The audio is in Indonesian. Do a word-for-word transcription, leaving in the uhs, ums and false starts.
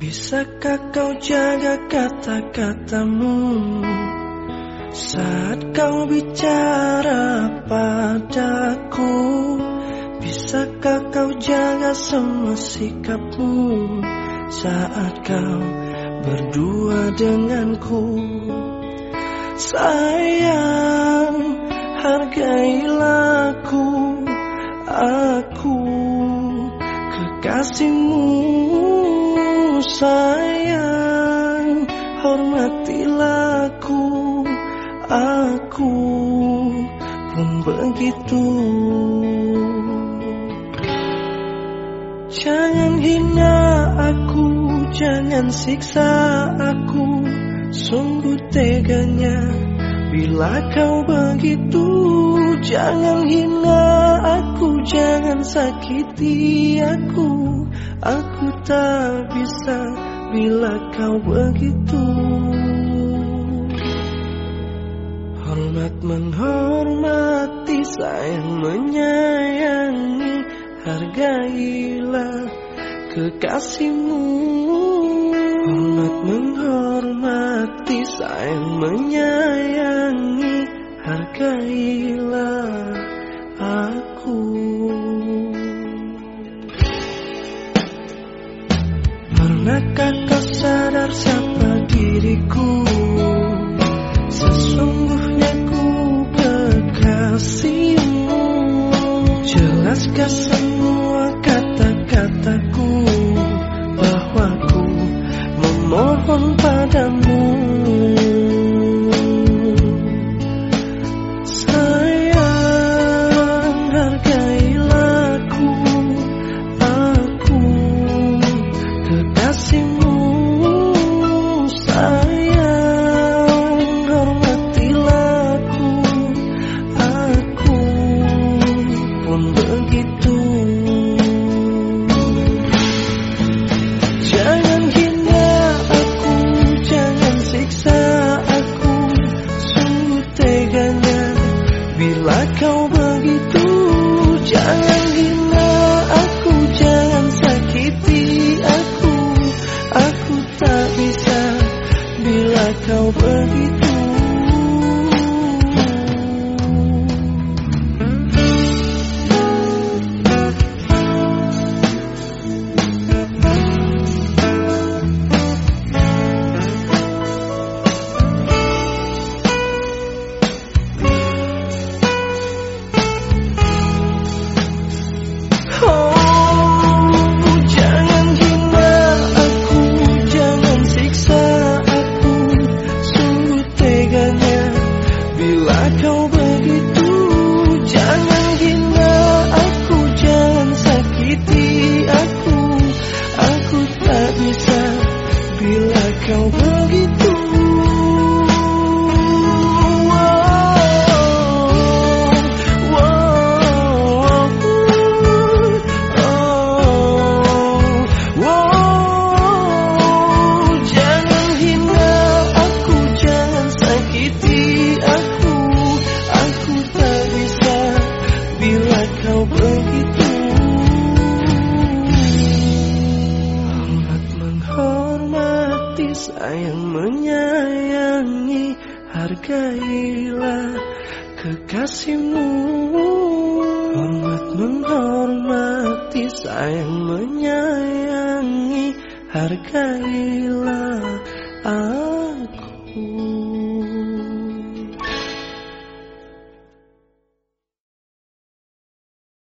Bisakah kau jaga kata-katamu saat kau bicara padaku? Bisakah kau jaga semua sikapmu saat kau berdua denganku? Sayang, hargailah aku, aku kekasihmu. Sayang, hormatilah aku, aku pun begitu. Jangan hina aku, jangan siksa aku, sungguh teganya bila kau begitu. Jangan hina aku, jangan sakiti aku, aku tak bisa bila kau begitu. Hormat menghormati, sayang menyayangi, hargailah kekasihmu. Hormat menghormati, sayang menyayangi, hargailah aku. Pernahkah kau sadar siapa diriku? Sesungguhnya ku kekasihmu. Jelaskah semua kata-kataku bahwa ku memohon padamu? Sayang, hargailah aku, aku kekasihmu. Sayang, hormatilah aku, aku pun begitu. Jangan hina aku, jangan siksa aku, sungguh teganya bila kau begitu. Jangan hina aku, jangan sakiti aku, aku tak bisa bila kau begitu. Kau begitu, jangan hina aku, jangan sakiti aku, aku tak bisa bila kau begitu. Jangan hina aku, jangan sakiti aku, aku tak bisa bila kau begitu. Hormat menghormati, sayang menyayangi, hargailah kekasihmu. Hormat menghormati, sayang menyayangi, hargailah aku.